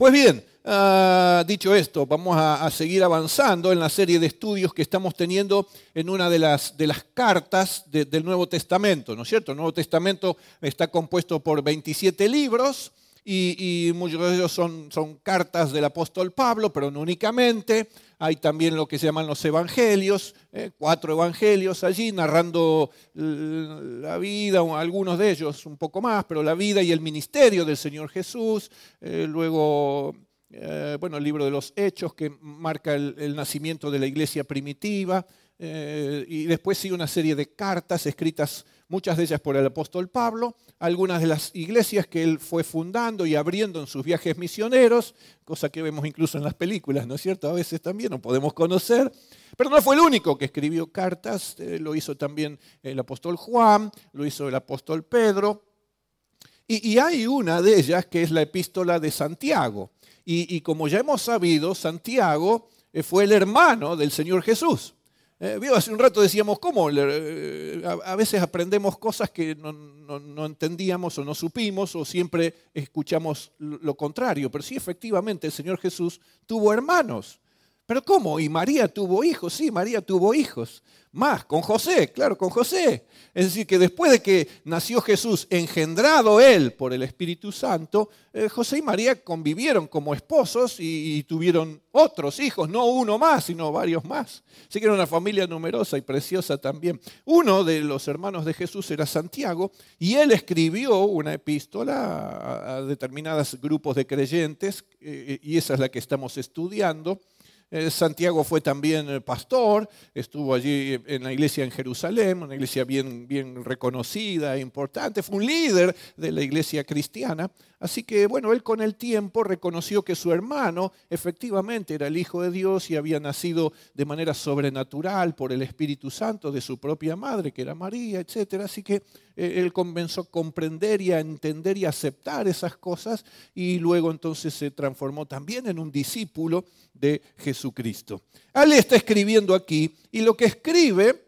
Pues bien, dicho esto, vamos a seguir avanzando en la serie de estudios que estamos teniendo en una de las cartas del Nuevo Testamento, ¿no es cierto? El Nuevo Testamento está compuesto por 27 libros y muchos de ellos son cartas del apóstol Pablo, pero no únicamente. Hay también lo que se llaman los evangelios, 4 evangelios allí narrando la vida, algunos de ellos un poco más, pero la vida y el ministerio del Señor Jesús. Luego, el libro de los Hechos que marca el nacimiento de la iglesia primitiva. Y después sigue una serie de cartas escritas, muchas de ellas por el apóstol Pablo, algunas de las iglesias que él fue fundando y abriendo en sus viajes misioneros, cosa que vemos incluso en las películas, ¿no es cierto? A veces también no podemos conocer, pero no fue el único que escribió cartas, lo hizo también el apóstol Juan, lo hizo el apóstol Pedro, y hay una de ellas que es la epístola de Santiago, y como ya hemos sabido, Santiago fue el hermano del Señor Jesús. Hace un rato decíamos, ¿cómo? A veces aprendemos cosas que no entendíamos o no supimos o siempre escuchamos lo contrario. Pero sí, efectivamente, el Señor Jesús tuvo hermanos. ¿Pero cómo? ¿Y María tuvo hijos? Sí, María tuvo hijos. Más, con José, claro, con José. Es decir, que después de que nació Jesús, engendrado él por el Espíritu Santo, José y María convivieron como esposos y tuvieron otros hijos, no uno más, sino varios más. Así que era una familia numerosa y preciosa también. Uno de los hermanos de Jesús era Santiago y él escribió una epístola a determinados grupos de creyentes y esa es la que estamos estudiando. Santiago fue también pastor, estuvo allí en la iglesia en Jerusalén, una iglesia bien reconocida e importante, fue un líder de la iglesia cristiana. Así que, él con el tiempo reconoció que su hermano efectivamente era el Hijo de Dios y había nacido de manera sobrenatural por el Espíritu Santo de su propia madre, que era María, etc. Así que él comenzó a comprender y a entender y a aceptar esas cosas y luego entonces se transformó también en un discípulo de Jesucristo. Él está escribiendo aquí y lo que escribe,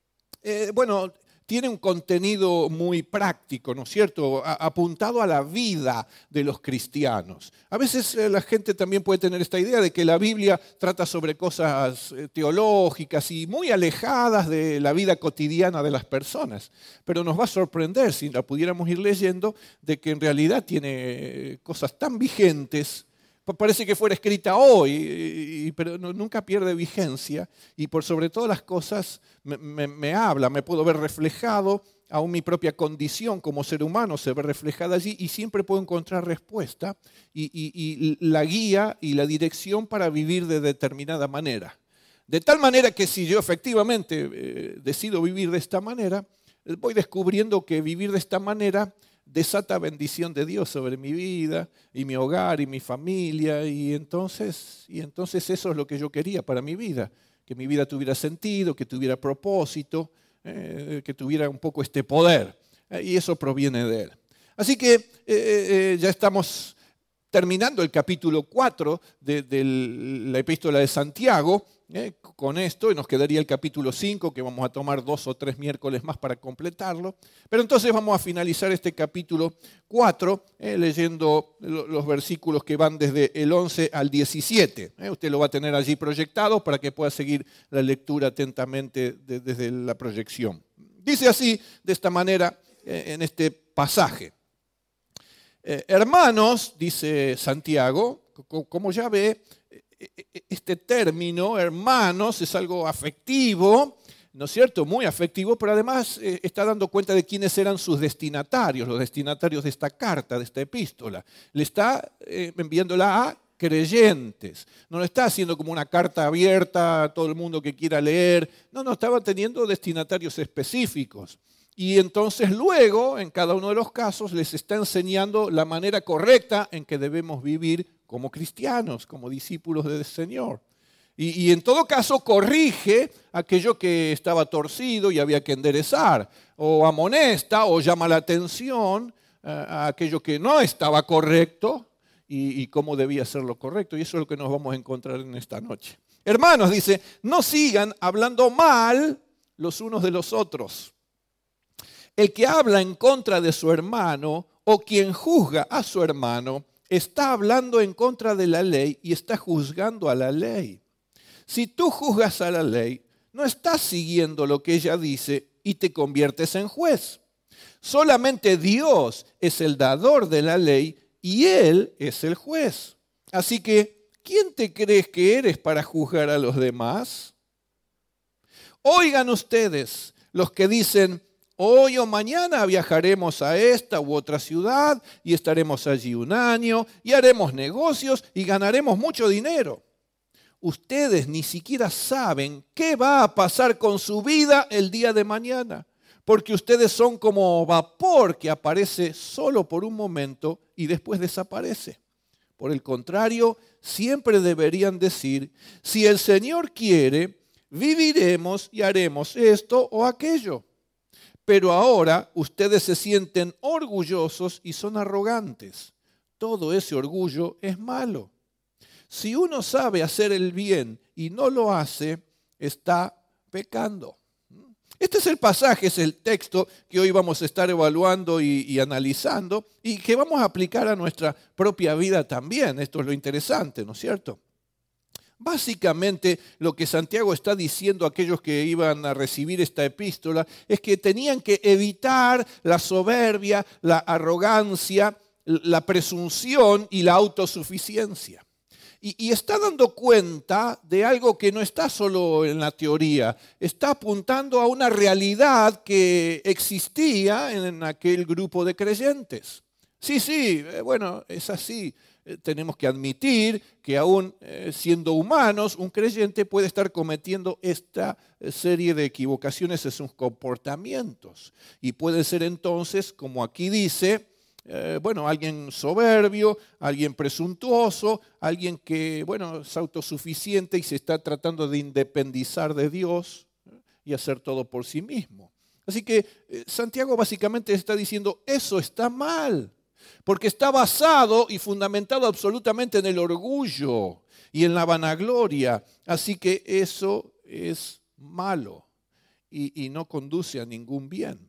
tiene un contenido muy práctico, ¿no es cierto?, apuntado a la vida de los cristianos. A veces la gente también puede tener esta idea de que la Biblia trata sobre cosas teológicas y muy alejadas de la vida cotidiana de las personas. Pero nos va a sorprender, si la pudiéramos ir leyendo, de que en realidad tiene cosas tan vigentes. Parece que fuera escrita hoy, pero nunca pierde vigencia y por sobre todas las cosas me habla, me puedo ver reflejado, aún mi propia condición como ser humano se ve reflejada allí y siempre puedo encontrar respuesta y la guía y la dirección para vivir de determinada manera. De tal manera que si yo efectivamente decido vivir de esta manera, voy descubriendo que vivir de esta manera desata bendición de Dios sobre mi vida y mi hogar y mi familia y entonces eso es lo que yo quería para mi vida, que mi vida tuviera sentido, que tuviera propósito, que tuviera un poco este poder y eso proviene de Él. Así que ya estamos terminando el capítulo 4 de la epístola de Santiago. Con esto, y nos quedaría el capítulo 5, que vamos a tomar 2 o 3 miércoles más para completarlo. Pero entonces vamos a finalizar este capítulo 4 leyendo los versículos que van desde el 11 al 17. Usted lo va a tener allí proyectado para que pueda seguir la lectura atentamente desde la proyección. Dice así, de esta manera, en este pasaje. Hermanos, dice Santiago, como ya ve, este término, hermanos, es algo afectivo, ¿no es cierto? Muy afectivo, pero además está dando cuenta de quiénes eran sus destinatarios, los destinatarios de esta carta, de esta epístola. Le está enviándola a creyentes. No lo está haciendo como una carta abierta a todo el mundo que quiera leer. No, estaba teniendo destinatarios específicos. Y entonces luego, en cada uno de los casos, les está enseñando la manera correcta en que debemos vivir como cristianos, como discípulos del Señor. Y en todo caso corrige aquello que estaba torcido y había que enderezar, o amonesta o llama la atención a aquello que no estaba correcto y cómo debía ser lo correcto. Y eso es lo que nos vamos a encontrar en esta noche. Hermanos, dice, no sigan hablando mal los unos de los otros. El que habla en contra de su hermano o quien juzga a su hermano está hablando en contra de la ley y está juzgando a la ley. Si tú juzgas a la ley, no estás siguiendo lo que ella dice y te conviertes en juez. Solamente Dios es el dador de la ley y Él es el juez. Así que, ¿quién te crees que eres para juzgar a los demás? Oigan ustedes, los que dicen, hoy o mañana viajaremos a esta u otra ciudad y estaremos allí un año y haremos negocios y ganaremos mucho dinero. Ustedes ni siquiera saben qué va a pasar con su vida el día de mañana, porque ustedes son como vapor que aparece solo por un momento y después desaparece. Por el contrario, siempre deberían decir, si el Señor quiere, viviremos y haremos esto o aquello. Pero ahora ustedes se sienten orgullosos y son arrogantes. Todo ese orgullo es malo. Si uno sabe hacer el bien y no lo hace, está pecando. Este es el pasaje, es el texto que hoy vamos a estar evaluando y analizando y que vamos a aplicar a nuestra propia vida también. Esto es lo interesante, ¿no es cierto? Básicamente lo que Santiago está diciendo a aquellos que iban a recibir esta epístola es que tenían que evitar la soberbia, la arrogancia, la presunción y la autosuficiencia. Y está dando cuenta de algo que no está solo en la teoría, está apuntando a una realidad que existía en aquel grupo de creyentes. Sí, bueno, es así. Tenemos que admitir que aún siendo humanos, un creyente puede estar cometiendo esta serie de equivocaciones en sus comportamientos. Y puede ser entonces, como aquí dice, alguien soberbio, alguien presuntuoso, alguien que, es autosuficiente y se está tratando de independizar de Dios y hacer todo por sí mismo. Así que Santiago básicamente está diciendo, eso está mal, porque está basado y fundamentado absolutamente en el orgullo y en la vanagloria. Así que eso es malo y no conduce a ningún bien.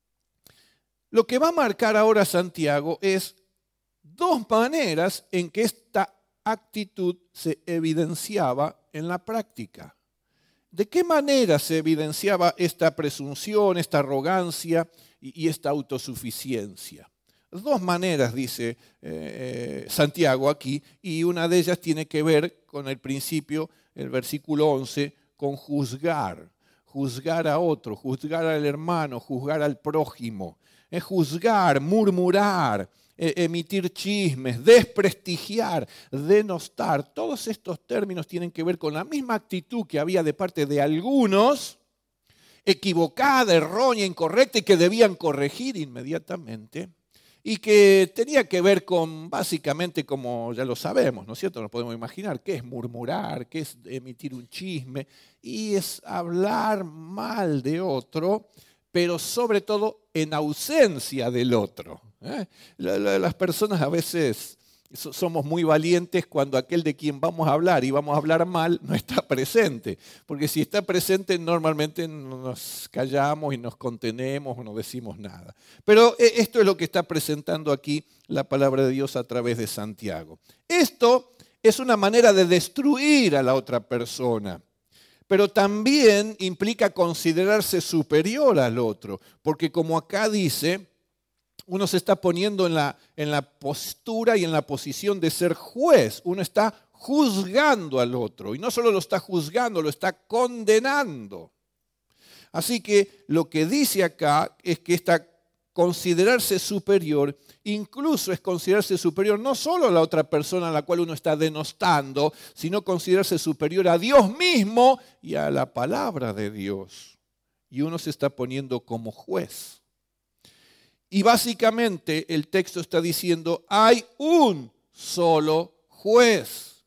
Lo que va a marcar ahora Santiago es dos maneras en que esta actitud se evidenciaba en la práctica. ¿De qué manera se evidenciaba esta presunción, esta arrogancia y esta autosuficiencia? Dos maneras, dice Santiago aquí, y una de ellas tiene que ver con el principio, el versículo 11, con juzgar. Juzgar a otro, juzgar al hermano, juzgar al prójimo. Es juzgar, murmurar, emitir chismes, desprestigiar, denostar. Todos estos términos tienen que ver con la misma actitud que había de parte de algunos, equivocada, errónea, incorrecta y que debían corregir inmediatamente. Y que tenía que ver con, básicamente, como ya lo sabemos, ¿no es cierto? Nos podemos imaginar qué es murmurar, qué es emitir un chisme, y es hablar mal de otro, pero sobre todo en ausencia del otro. Las personas a veces somos muy valientes cuando aquel de quien vamos a hablar y vamos a hablar mal no está presente. Porque si está presente normalmente nos callamos y nos contenemos o no decimos nada. Pero esto es lo que está presentando aquí la palabra de Dios a través de Santiago. Esto es una manera de destruir a la otra persona. Pero también implica considerarse superior al otro, porque como acá dice, uno se está poniendo en la postura y en la posición de ser juez. Uno está juzgando al otro, y no solo lo está juzgando, lo está condenando. Así que lo que dice acá es que considerarse superior, incluso es considerarse superior no solo a la otra persona a la cual uno está denostando, sino considerarse superior a Dios mismo y a la palabra de Dios. Y uno se está poniendo como juez. Y básicamente el texto está diciendo, hay un solo juez,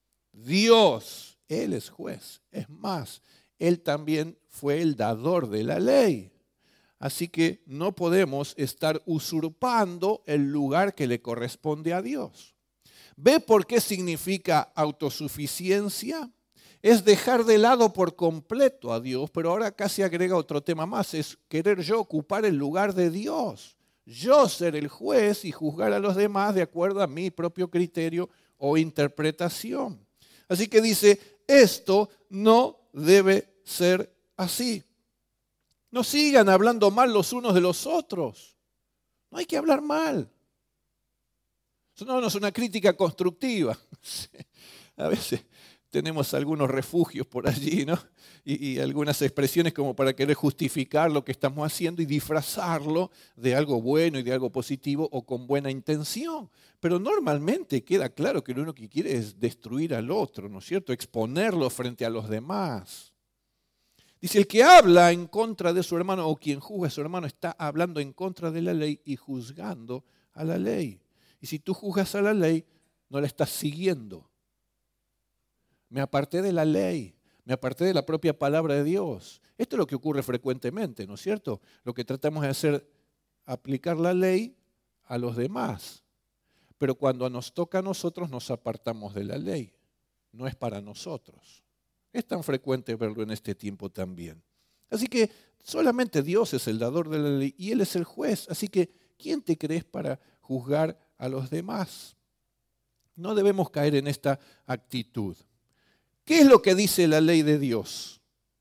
Dios. Él es juez. Es más, Él también fue el dador de la ley. Así que no podemos estar usurpando el lugar que le corresponde a Dios. ¿Ve por qué significa autosuficiencia? Es dejar de lado por completo a Dios, pero ahora casi agrega otro tema más, es querer yo ocupar el lugar de Dios. yo ser el juez y juzgar a los demás de acuerdo a mi propio criterio o interpretación. Así que dice, esto no debe ser así. No sigan hablando mal los unos de los otros. No hay que hablar mal. Eso no es una crítica constructiva. A veces tenemos algunos refugios por allí, ¿no? Y algunas expresiones como para querer justificar lo que estamos haciendo y disfrazarlo de algo bueno y de algo positivo o con buena intención. Pero normalmente queda claro que lo único que quiere es destruir al otro, ¿no es cierto? Exponerlo frente a los demás. Dice, el que habla en contra de su hermano o quien juzga a su hermano está hablando en contra de la ley y juzgando a la ley. Y si tú juzgas a la ley, no la estás siguiendo. Me aparté de la ley, me aparté de la propia palabra de Dios. Esto es lo que ocurre frecuentemente, ¿no es cierto? Lo que tratamos de hacer, aplicar la ley a los demás. Pero cuando nos toca a nosotros, nos apartamos de la ley. No es para nosotros. Es tan frecuente verlo en este tiempo también. Así que solamente Dios es el dador de la ley y Él es el juez. Así que, ¿quién te crees para juzgar a los demás? No debemos caer en esta actitud. ¿Qué es lo que dice la ley de Dios?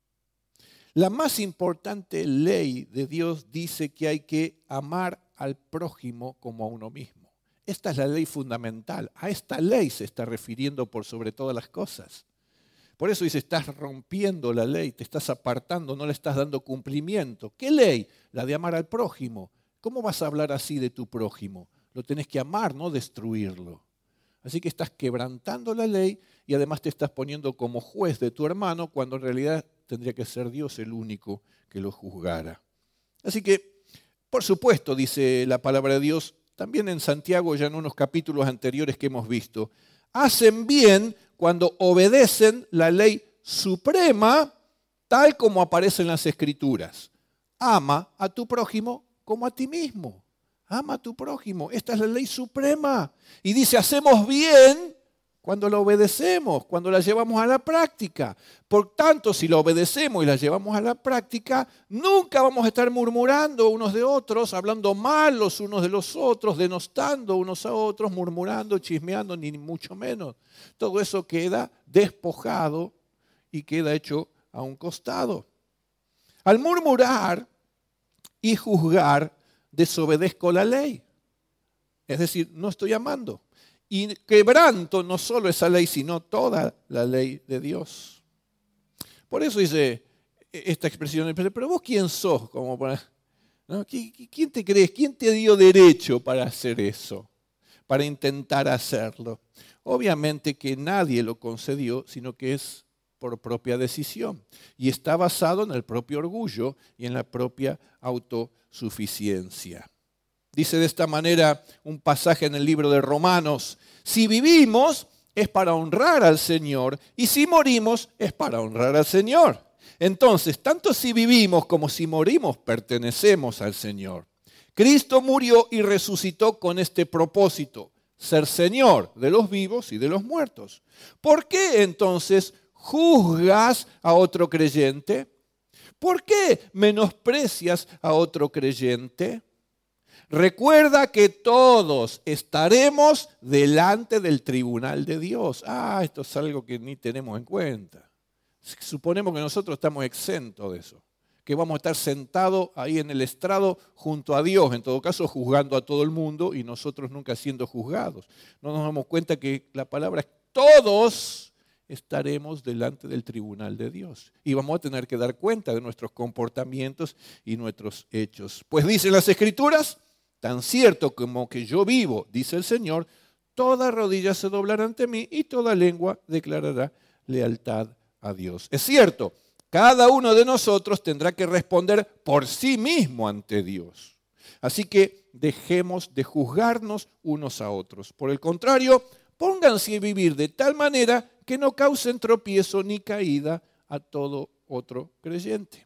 La más importante ley de Dios dice que hay que amar al prójimo como a uno mismo. Esta es la ley fundamental. A esta ley se está refiriendo por sobre todas las cosas. Por eso dice, estás rompiendo la ley, te estás apartando, no le estás dando cumplimiento. ¿Qué ley? La de amar al prójimo. ¿Cómo vas a hablar así de tu prójimo? Lo tenés que amar, no destruirlo. Así que estás quebrantando la ley y además te estás poniendo como juez de tu hermano cuando en realidad tendría que ser Dios el único que lo juzgara. Así que, por supuesto, dice la palabra de Dios, también en Santiago, ya en unos capítulos anteriores que hemos visto, hacen bien cuando obedecen la ley suprema tal como aparece en las Escrituras. Ama a tu prójimo como a ti mismo. Ama a tu prójimo. Esta es la ley suprema. Y dice, hacemos bien cuando la obedecemos, cuando la llevamos a la práctica. Por tanto, si la obedecemos y la llevamos a la práctica, nunca vamos a estar murmurando unos de otros, hablando mal los unos de los otros, denostando unos a otros, murmurando, chismeando, ni mucho menos. Todo eso queda despojado y queda hecho a un costado. Al murmurar y juzgar, desobedezco la ley. Es decir, no estoy amando. Y quebranto no solo esa ley, sino toda la ley de Dios. Por eso dice esta expresión, pero vos quién sos, como para, ¿no? ¿Quién te crees? ¿Quién te dio derecho para hacer eso? Para intentar hacerlo. Obviamente que nadie lo concedió, sino que es por propia decisión. Y está basado en el propio orgullo y en la propia autosuficiencia. Dice de esta manera un pasaje en el libro de Romanos, si vivimos es para honrar al Señor y si morimos es para honrar al Señor. Entonces, tanto si vivimos como si morimos pertenecemos al Señor. Cristo murió y resucitó con este propósito, ser Señor de los vivos y de los muertos. ¿Por qué entonces juzgas a otro creyente? ¿Por qué menosprecias a otro creyente? Recuerda que todos estaremos delante del tribunal de Dios. Esto es algo que ni tenemos en cuenta. Suponemos que nosotros estamos exentos de eso, que vamos a estar sentados ahí en el estrado junto a Dios, en todo caso juzgando a todo el mundo y nosotros nunca siendo juzgados. No nos damos cuenta que la palabra es todos estaremos delante del tribunal de Dios y vamos a tener que dar cuenta de nuestros comportamientos y nuestros hechos. Pues dicen las Escrituras, tan cierto como que yo vivo, dice el Señor, toda rodilla se doblará ante mí y toda lengua declarará lealtad a Dios. Es cierto, cada uno de nosotros tendrá que responder por sí mismo ante Dios. Así que dejemos de juzgarnos unos a otros. Por el contrario, pónganse a vivir de tal manera que no causen tropiezo ni caída a todo otro creyente.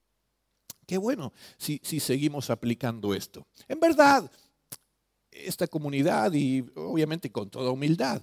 Qué bueno si seguimos aplicando esto. En verdad, esta comunidad, y obviamente con toda humildad,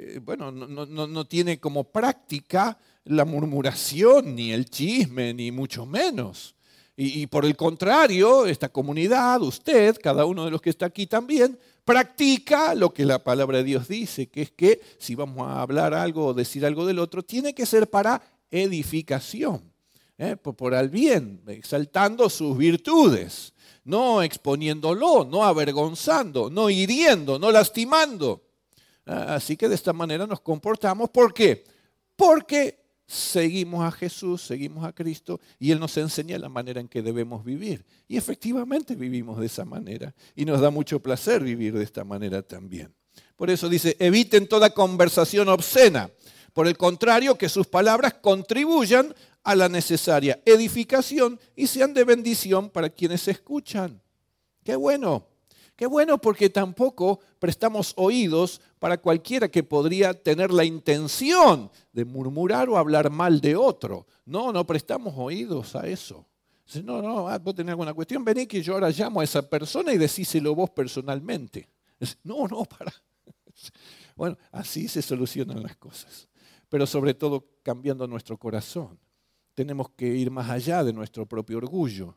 no tiene como práctica la murmuración, ni el chisme, ni mucho menos. Y por el contrario, esta comunidad, usted, cada uno de los que está aquí también, practica lo que la palabra de Dios dice, que es que si vamos a hablar algo o decir algo del otro, tiene que ser para edificación, por el bien, exaltando sus virtudes, no exponiéndolo, no avergonzando, no hiriendo, no lastimando. Así que de esta manera nos comportamos. ¿Por qué? Porque seguimos a Jesús, seguimos a Cristo y Él nos enseña la manera en que debemos vivir. Y efectivamente vivimos de esa manera y nos da mucho placer vivir de esta manera también. Por eso dice, eviten toda conversación obscena. Por el contrario, que sus palabras contribuyan a la necesaria edificación y sean de bendición para quienes escuchan. ¡Qué bueno! Qué bueno, porque tampoco prestamos oídos para cualquiera que podría tener la intención de murmurar o hablar mal de otro. No prestamos oídos a eso. Dice, vos tenés alguna cuestión, vení que yo ahora llamo a esa persona y decíselo vos personalmente. Dice, para. Bueno, así se solucionan las cosas. Pero sobre todo cambiando nuestro corazón. Tenemos que ir más allá de nuestro propio orgullo.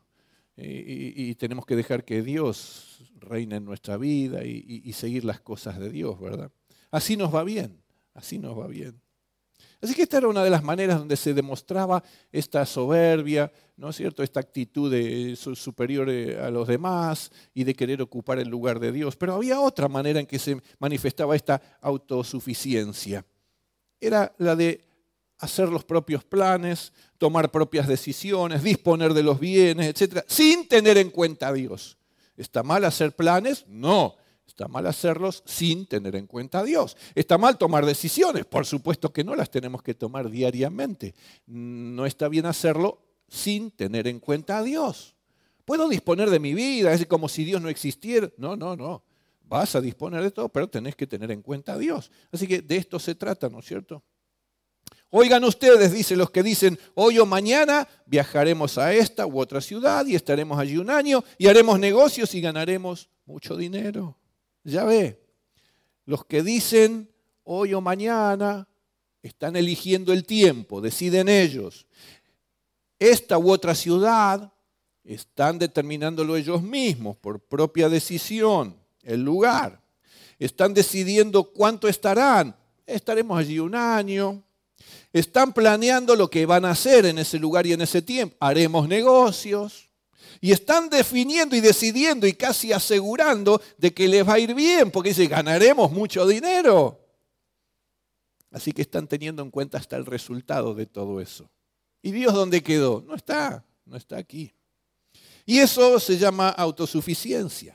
Y tenemos que dejar que Dios reine en nuestra vida y seguir las cosas de Dios, ¿verdad? Así nos va bien, así nos va bien. Así que esta era una de las maneras donde se demostraba esta soberbia, ¿no es cierto? Esta actitud de superior a los demás y de querer ocupar el lugar de Dios. Pero había otra manera en que se manifestaba esta autosuficiencia. Era la de hacer los propios planes, tomar propias decisiones, disponer de los bienes, etc., sin tener en cuenta a Dios. ¿Está mal hacer planes? No. Está mal hacerlos sin tener en cuenta a Dios. ¿Está mal tomar decisiones? Por supuesto que no, las tenemos que tomar diariamente. No está bien hacerlo sin tener en cuenta a Dios. ¿Puedo disponer de mi vida? Es como si Dios no existiera. No. Vas a disponer de todo, pero tenés que tener en cuenta a Dios. Así que de esto se trata, ¿no es cierto? Oigan ustedes, dicen los que dicen, hoy o mañana viajaremos a esta u otra ciudad y estaremos allí un año y haremos negocios y ganaremos mucho dinero. Ya ve, los que dicen hoy o mañana están eligiendo el tiempo, deciden ellos. Esta u otra ciudad están determinándolo ellos mismos por propia decisión, el lugar. Están decidiendo cuánto estarán. Estaremos allí un año. Están planeando lo que van a hacer en ese lugar y en ese tiempo. Haremos negocios. Y están definiendo y decidiendo y casi asegurando de que les va a ir bien, porque dicen, ganaremos mucho dinero. Así que están teniendo en cuenta hasta el resultado de todo eso. ¿Y Dios dónde quedó? No está aquí. Y eso se llama autosuficiencia.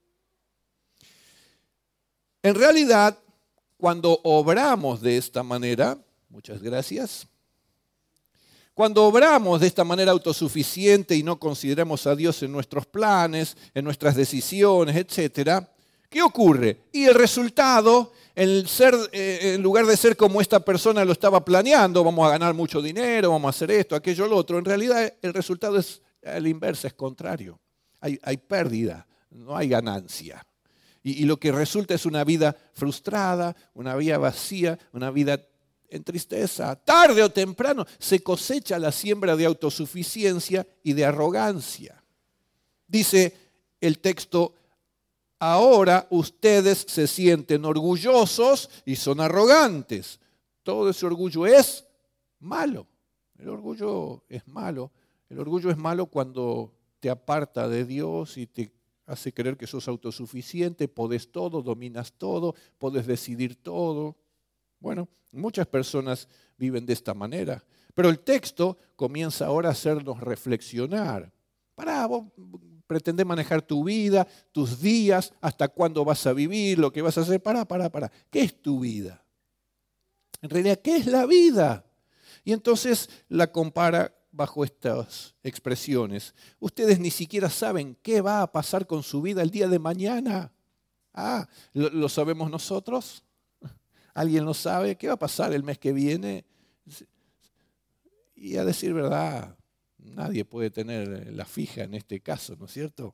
En realidad, cuando obramos de esta manera, muchas gracias. Cuando obramos de esta manera autosuficiente y no consideramos a Dios en nuestros planes, en nuestras decisiones, etc., ¿qué ocurre? Y el resultado, en lugar de ser como esta persona lo estaba planeando, vamos a ganar mucho dinero, vamos a hacer esto, aquello, lo otro, en realidad el resultado es al inverso, es contrario. Hay pérdida, no hay ganancia. Y lo que resulta es una vida frustrada, una vida vacía, una vida en tristeza. Tarde o temprano se cosecha la siembra de autosuficiencia y de arrogancia. Dice el texto, ahora ustedes se sienten orgullosos y son arrogantes. Todo ese orgullo es malo. El orgullo es malo. El orgullo es malo cuando te aparta de Dios y te hace creer que sos autosuficiente, podés todo, dominas todo, podés decidir todo. Bueno, muchas personas viven de esta manera, pero el texto comienza ahora a hacernos reflexionar. Vos pretendés manejar tu vida, tus días, hasta cuándo vas a vivir, lo que vas a hacer. Pará. ¿Qué es tu vida? En realidad, ¿qué es la vida? Y entonces la compara bajo estas expresiones. Ustedes ni siquiera saben qué va a pasar con su vida el día de mañana. ¿Lo sabemos nosotros? ¿Alguien lo sabe? ¿Qué va a pasar el mes que viene? Y a decir verdad, nadie puede tener la fija en este caso, ¿no es cierto?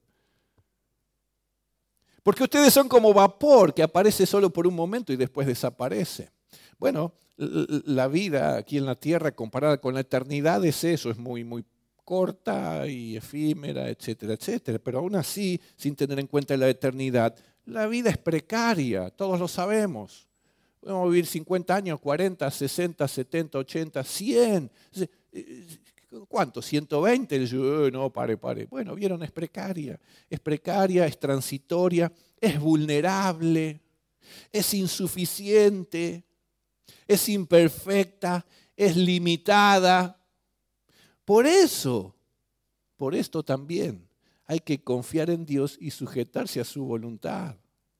Porque ustedes son como vapor que aparece solo por un momento y después desaparece. Bueno, la vida aquí en la tierra comparada con la eternidad es eso, es muy, muy corta y efímera, etcétera, etcétera. Pero aún así, sin tener en cuenta la eternidad, la vida es precaria, todos lo sabemos. Podemos vivir 50 años, 40, 60, 70, 80, 100. ¿Cuánto? ¿120? No, pare. Bueno, vieron, es precaria, es transitoria, es vulnerable, es insuficiente, es imperfecta, es limitada. Por esto también hay que confiar en Dios y sujetarse a su voluntad.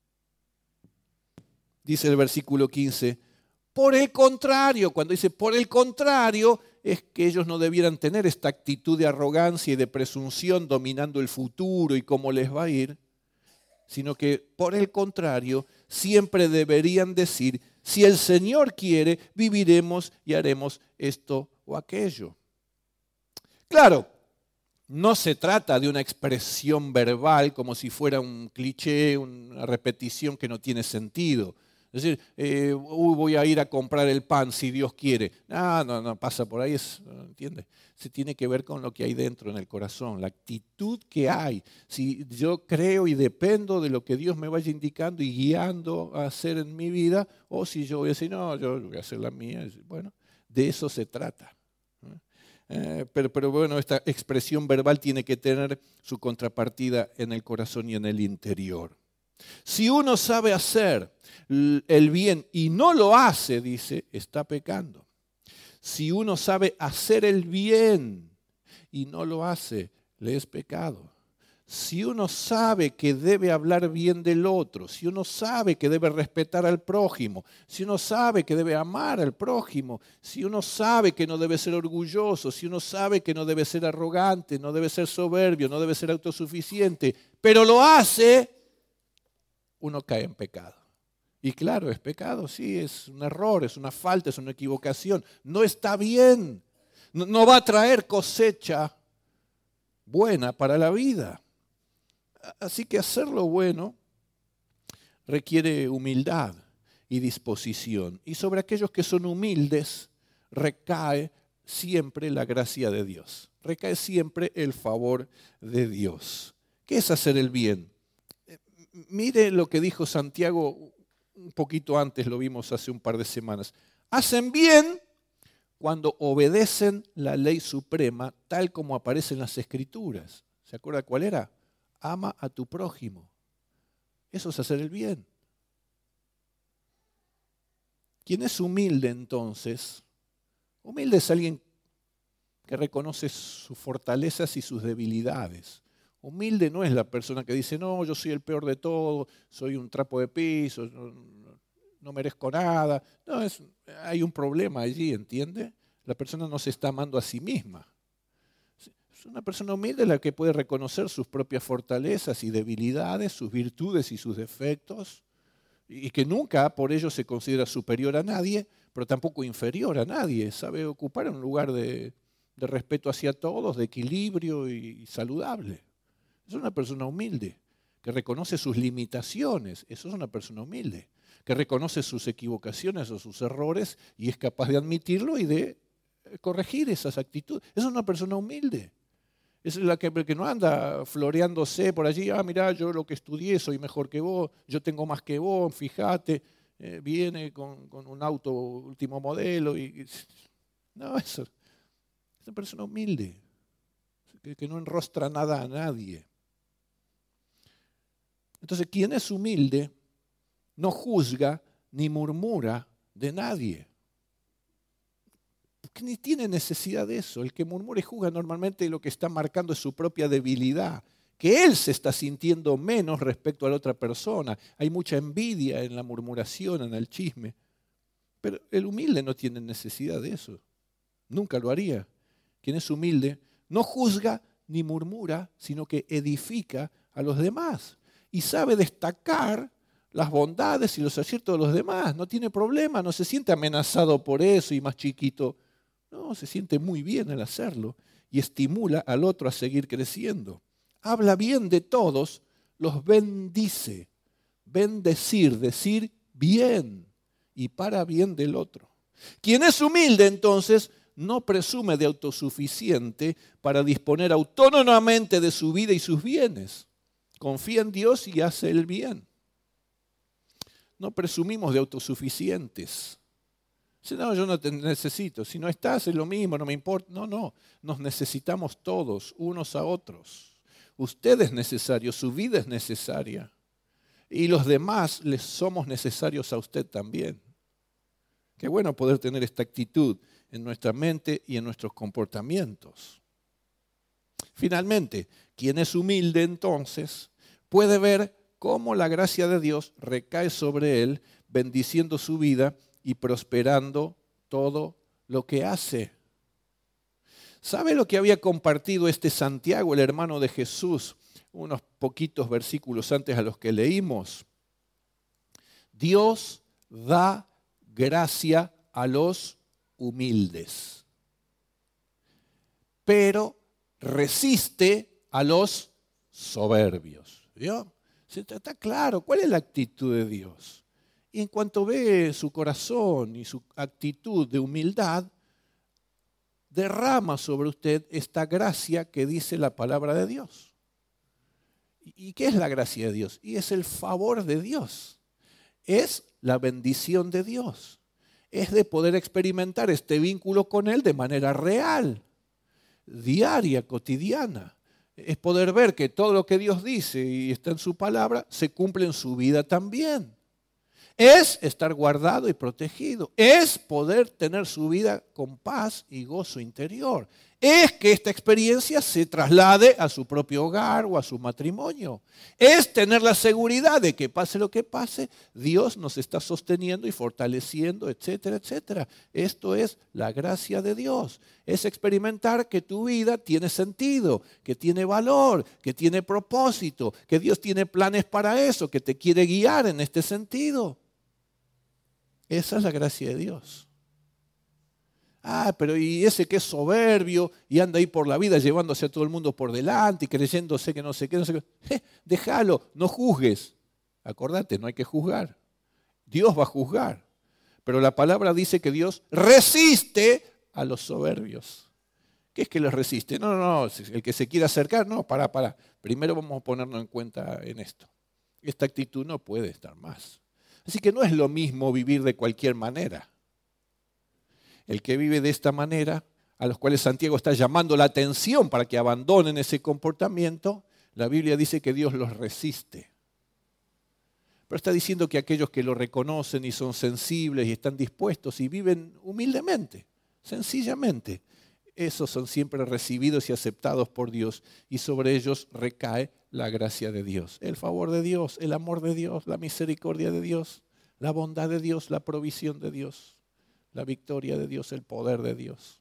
Dice el versículo 15, por el contrario, cuando dice por el contrario, es que ellos no debieran tener esta actitud de arrogancia y de presunción dominando el futuro y cómo les va a ir, sino que por el contrario, siempre deberían decir, si el Señor quiere, viviremos y haremos esto o aquello. Claro, no se trata de una expresión verbal como si fuera un cliché, una repetición que no tiene sentido. Es decir, voy a ir a comprar el pan si Dios quiere. No, pasa por ahí, ¿entiendes? Se tiene que ver con lo que hay dentro en el corazón, la actitud que hay. Si yo creo y dependo de lo que Dios me vaya indicando y guiando a hacer en mi vida, o si yo voy a decir, no, yo voy a hacer la mía. Bueno, de eso se trata. Pero bueno, esta expresión verbal tiene que tener su contrapartida en el corazón y en el interior. Si uno sabe hacer el bien y no lo hace, dice, está pecando. Si uno sabe hacer el bien y no lo hace, le es pecado. Si uno sabe que debe hablar bien del otro, si uno sabe que debe respetar al prójimo, si uno sabe que debe amar al prójimo, si uno sabe que no debe ser orgulloso, si uno sabe que no debe ser arrogante, no debe ser soberbio, no debe ser autosuficiente, pero lo hace, uno cae en pecado. Y claro, es pecado, sí, es un error, es una falta, es una equivocación. No está bien, no va a traer cosecha buena para la vida. Así que hacer lo bueno requiere humildad y disposición. Y sobre aquellos que son humildes recae siempre la gracia de Dios. Recae siempre el favor de Dios. ¿Qué es hacer el bien? Mire lo que dijo Santiago un poquito antes, lo vimos hace un par de semanas. Hacen bien cuando obedecen la ley suprema tal como aparece en las Escrituras. ¿Se acuerda cuál era? Ama a tu prójimo. Eso es hacer el bien. ¿Quién es humilde entonces? Humilde es alguien que reconoce sus fortalezas y sus debilidades. Humilde no es la persona que dice, no, yo soy el peor de todos, soy un trapo de piso, no merezco nada. No, hay un problema allí, ¿entiende? La persona no se está amando a sí misma. Es una persona humilde la que puede reconocer sus propias fortalezas y debilidades, sus virtudes y sus defectos, y que nunca por ello se considera superior a nadie, pero tampoco inferior a nadie. Sabe ocupar un lugar de respeto hacia todos, de equilibrio y saludable. Es una persona humilde, que reconoce sus limitaciones. Eso es una persona humilde, que reconoce sus equivocaciones o sus errores y es capaz de admitirlo y de corregir esas actitudes. Es una persona humilde. Es la que no anda floreándose por allí, mirá, yo lo que estudié soy mejor que vos, yo tengo más que vos, fíjate, viene con un auto último modelo. No, eso es una persona humilde, que no enrostra nada a nadie. Entonces, quien es humilde no juzga ni murmura de nadie. Porque ni tiene necesidad de eso. El que murmura y juzga normalmente lo que está marcando es su propia debilidad, que él se está sintiendo menos respecto a la otra persona. Hay mucha envidia en la murmuración, en el chisme. Pero el humilde no tiene necesidad de eso. Nunca lo haría. Quien es humilde no juzga ni murmura, sino que edifica a los demás. Y sabe destacar las bondades y los aciertos de los demás. No tiene problema, no se siente amenazado por eso y más chiquito. No, se siente muy bien al hacerlo y estimula al otro a seguir creciendo. Habla bien de todos, los bendice. Bendecir, decir bien y para bien del otro. Quien es humilde entonces no presume de autosuficiente para disponer autónomamente de su vida y sus bienes. Confía en Dios y hace el bien. No presumimos de autosuficientes. Si no, yo no te necesito. Si no estás, es lo mismo, no me importa. No. Nos necesitamos todos, unos a otros. Usted es necesario, su vida es necesaria. Y los demás les somos necesarios a usted también. Qué bueno poder tener esta actitud en nuestra mente y en nuestros comportamientos. Finalmente, quien es humilde entonces puede ver cómo la gracia de Dios recae sobre él, bendiciendo su vida y prosperando todo lo que hace. ¿Sabe lo que había compartido este Santiago, el hermano de Jesús, unos poquitos versículos antes a los que leímos? Dios da gracia a los humildes, pero resiste a los soberbios. ¿Vio? Está claro, ¿cuál es la actitud de Dios? Y en cuanto ve su corazón y su actitud de humildad, derrama sobre usted esta gracia que dice la palabra de Dios. ¿Y qué es la gracia de Dios? Y es el favor de Dios. Es la bendición de Dios. Es de poder experimentar este vínculo con Él de manera real, diaria, cotidiana. Es poder ver que todo lo que Dios dice y está en su palabra se cumple en su vida también. Es estar guardado y protegido. Es poder tener su vida con paz y gozo interior. Es que esta experiencia se traslade a su propio hogar o a su matrimonio. Es tener la seguridad de que pase lo que pase, Dios nos está sosteniendo y fortaleciendo, etcétera, etcétera. Esto es la gracia de Dios. Es experimentar que tu vida tiene sentido, que tiene valor, que tiene propósito, que Dios tiene planes para eso, que te quiere guiar en este sentido. Esa es la gracia de Dios. Pero y ese que es soberbio y anda ahí por la vida llevándose a todo el mundo por delante y creyéndose que no sé qué, no sé qué. Déjalo, no juzgues. Acordate, no hay que juzgar. Dios va a juzgar. Pero la palabra dice que Dios resiste a los soberbios. ¿Qué es que los resiste? No, el que se quiera acercar, no, para. Primero vamos a ponernos en cuenta en esto. Esta actitud no puede estar más. Así que no es lo mismo vivir de cualquier manera. El que vive de esta manera, a los cuales Santiago está llamando la atención para que abandonen ese comportamiento, la Biblia dice que Dios los resiste. Pero está diciendo que aquellos que lo reconocen y son sensibles y están dispuestos y viven humildemente, sencillamente, esos son siempre recibidos y aceptados por Dios y sobre ellos recae la gracia de Dios, el favor de Dios, el amor de Dios, la misericordia de Dios, la bondad de Dios, la provisión de Dios, la victoria de Dios, el poder de Dios.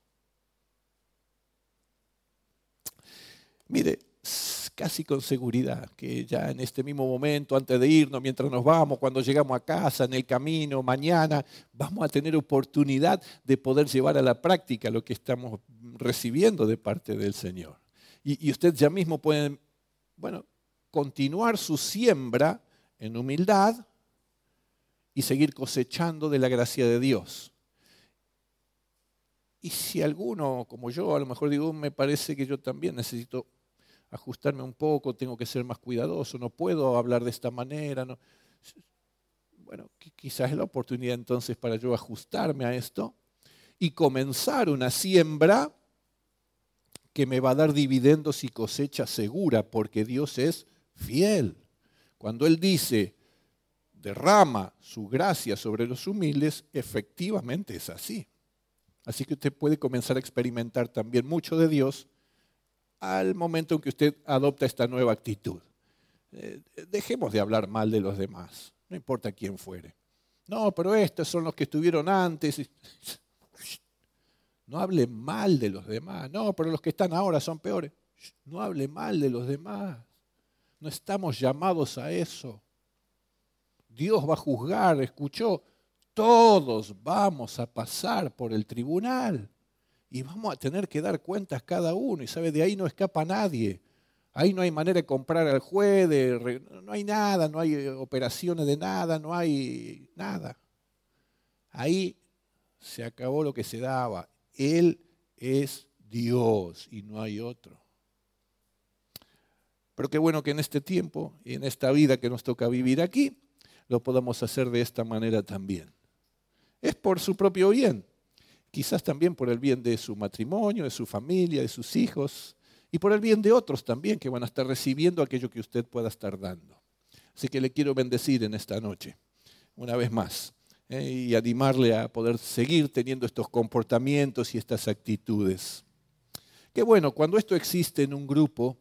Mire, casi con seguridad que ya en este mismo momento, antes de irnos, mientras nos vamos, cuando llegamos a casa, en el camino, mañana, vamos a tener oportunidad de poder llevar a la práctica lo que estamos recibiendo de parte del Señor. Y usted ya mismo puede, continuar su siembra en humildad y seguir cosechando de la gracia de Dios. Y si alguno, como yo, a lo mejor digo, me parece que yo también necesito ajustarme un poco, tengo que ser más cuidadoso, no puedo hablar de esta manera. No. Bueno, quizás es la oportunidad entonces para yo ajustarme a esto y comenzar una siembra que me va a dar dividendos y cosecha segura, porque Dios es fiel. Cuando Él dice, derrama su gracia sobre los humildes, efectivamente es así. Así que usted puede comenzar a experimentar también mucho de Dios al momento en que usted adopta esta nueva actitud. Dejemos de hablar mal de los demás, no importa quién fuere. No, pero estos son los que estuvieron antes. No hable mal de los demás. No, pero los que están ahora son peores. No hable mal de los demás. No estamos llamados a eso. Dios va a juzgar, ¿escuchó? Todos vamos a pasar por el tribunal y vamos a tener que dar cuentas cada uno. Y sabe, de ahí no escapa nadie. Ahí no hay manera de comprar al juez, no hay nada, no hay operaciones de nada, no hay nada. Ahí se acabó lo que se daba Él es Dios y no hay otro. Pero qué bueno que en este tiempo y en esta vida que nos toca vivir aquí, lo podamos hacer de esta manera también. Es por su propio bien, quizás también por el bien de su matrimonio, de su familia, de sus hijos, y por el bien de otros también que van a estar recibiendo aquello que usted pueda estar dando. Así que le quiero bendecir en esta noche, una vez más, y animarle a poder seguir teniendo estos comportamientos y estas actitudes. Qué bueno, cuando esto existe en un grupo,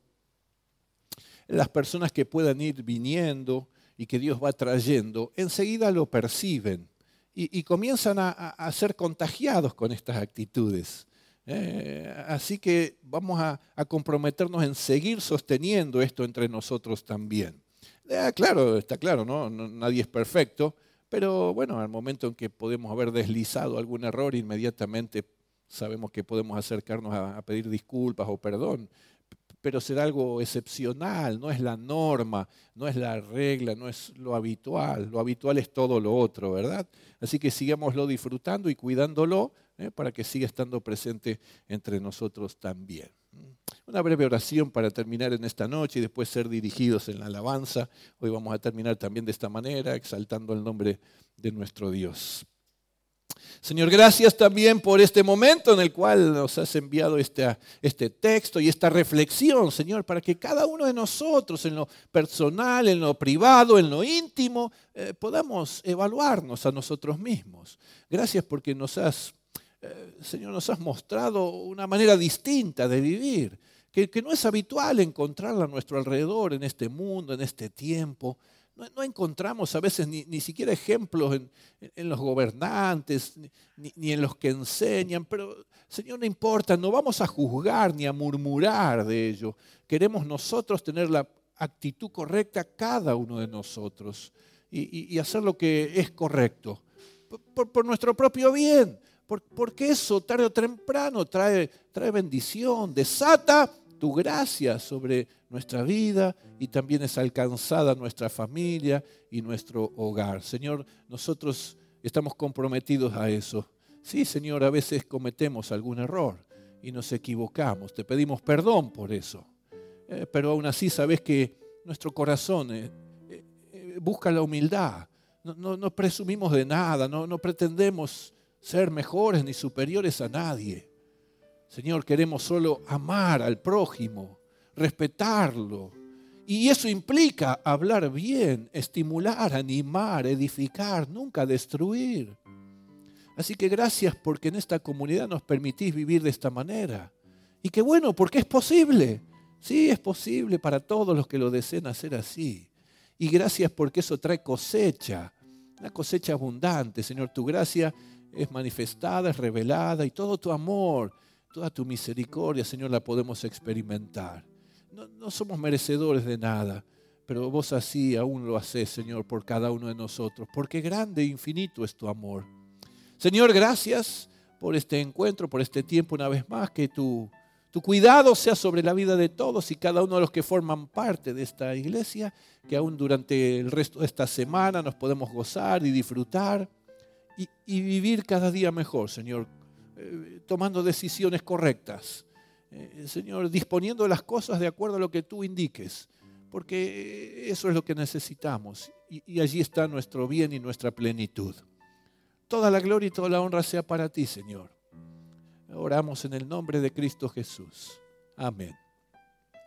las personas que puedan ir viniendo y que Dios va trayendo, enseguida lo perciben y comienzan a ser contagiados con estas actitudes. Así que vamos a comprometernos en seguir sosteniendo esto entre nosotros también. Claro, está claro, ¿no? Nadie es perfecto, pero bueno, al momento en que podemos haber deslizado algún error, inmediatamente sabemos que podemos acercarnos a pedir disculpas o perdón. Pero será algo excepcional, no es la norma, no es la regla, no es lo habitual es todo lo otro, ¿verdad? Así que sigámoslo disfrutando y cuidándolo para que siga estando presente entre nosotros también. Una breve oración para terminar en esta noche y después ser dirigidos en la alabanza. Hoy vamos a terminar también de esta manera, exaltando el nombre de nuestro Dios. Señor, gracias también por este momento en el cual nos has enviado este texto y esta reflexión, Señor, para que cada uno de nosotros en lo personal, en lo privado, en lo íntimo, podamos evaluarnos a nosotros mismos. Gracias porque Señor, nos has mostrado una manera distinta de vivir, que no es habitual encontrarla a nuestro alrededor en este mundo, en este tiempo. No encontramos a veces ni siquiera ejemplos en los gobernantes, ni en los que enseñan, pero Señor, no importa, no vamos a juzgar ni a murmurar de ello. Queremos nosotros tener la actitud correcta, cada uno de nosotros, y hacer lo que es correcto, por nuestro propio bien, porque eso tarde o temprano trae bendición, desata tu gracia sobre nuestra vida y también es alcanzada nuestra familia y nuestro hogar. Señor, nosotros estamos comprometidos a eso. Sí, Señor, a veces cometemos algún error y nos equivocamos. Te pedimos perdón por eso. Pero aún así sabes que nuestro corazón busca la humildad. No presumimos de nada, no pretendemos ser mejores ni superiores a nadie. Señor, queremos solo amar al prójimo, respetarlo. Y eso implica hablar bien, estimular, animar, edificar, nunca destruir. Así que gracias porque en esta comunidad nos permitís vivir de esta manera. Y qué bueno, porque es posible. Sí, es posible para todos los que lo deseen hacer así. Y gracias porque eso trae cosecha, una cosecha abundante. Señor, tu gracia es manifestada, es revelada y todo tu amor, toda tu misericordia, Señor, la podemos experimentar. No somos merecedores de nada, pero vos así aún lo hacés, Señor, por cada uno de nosotros, porque grande e infinito es tu amor. Señor, gracias por este encuentro, por este tiempo una vez más, que tu cuidado sea sobre la vida de todos y cada uno de los que forman parte de esta iglesia, que aún durante el resto de esta semana nos podemos gozar y disfrutar y vivir cada día mejor, Señor, tomando decisiones correctas, Señor, disponiendo las cosas de acuerdo a lo que tú indiques, porque eso es lo que necesitamos y allí está nuestro bien y nuestra plenitud. Toda la gloria y toda la honra sea para ti, Señor. Oramos en el nombre de Cristo Jesús. Amén.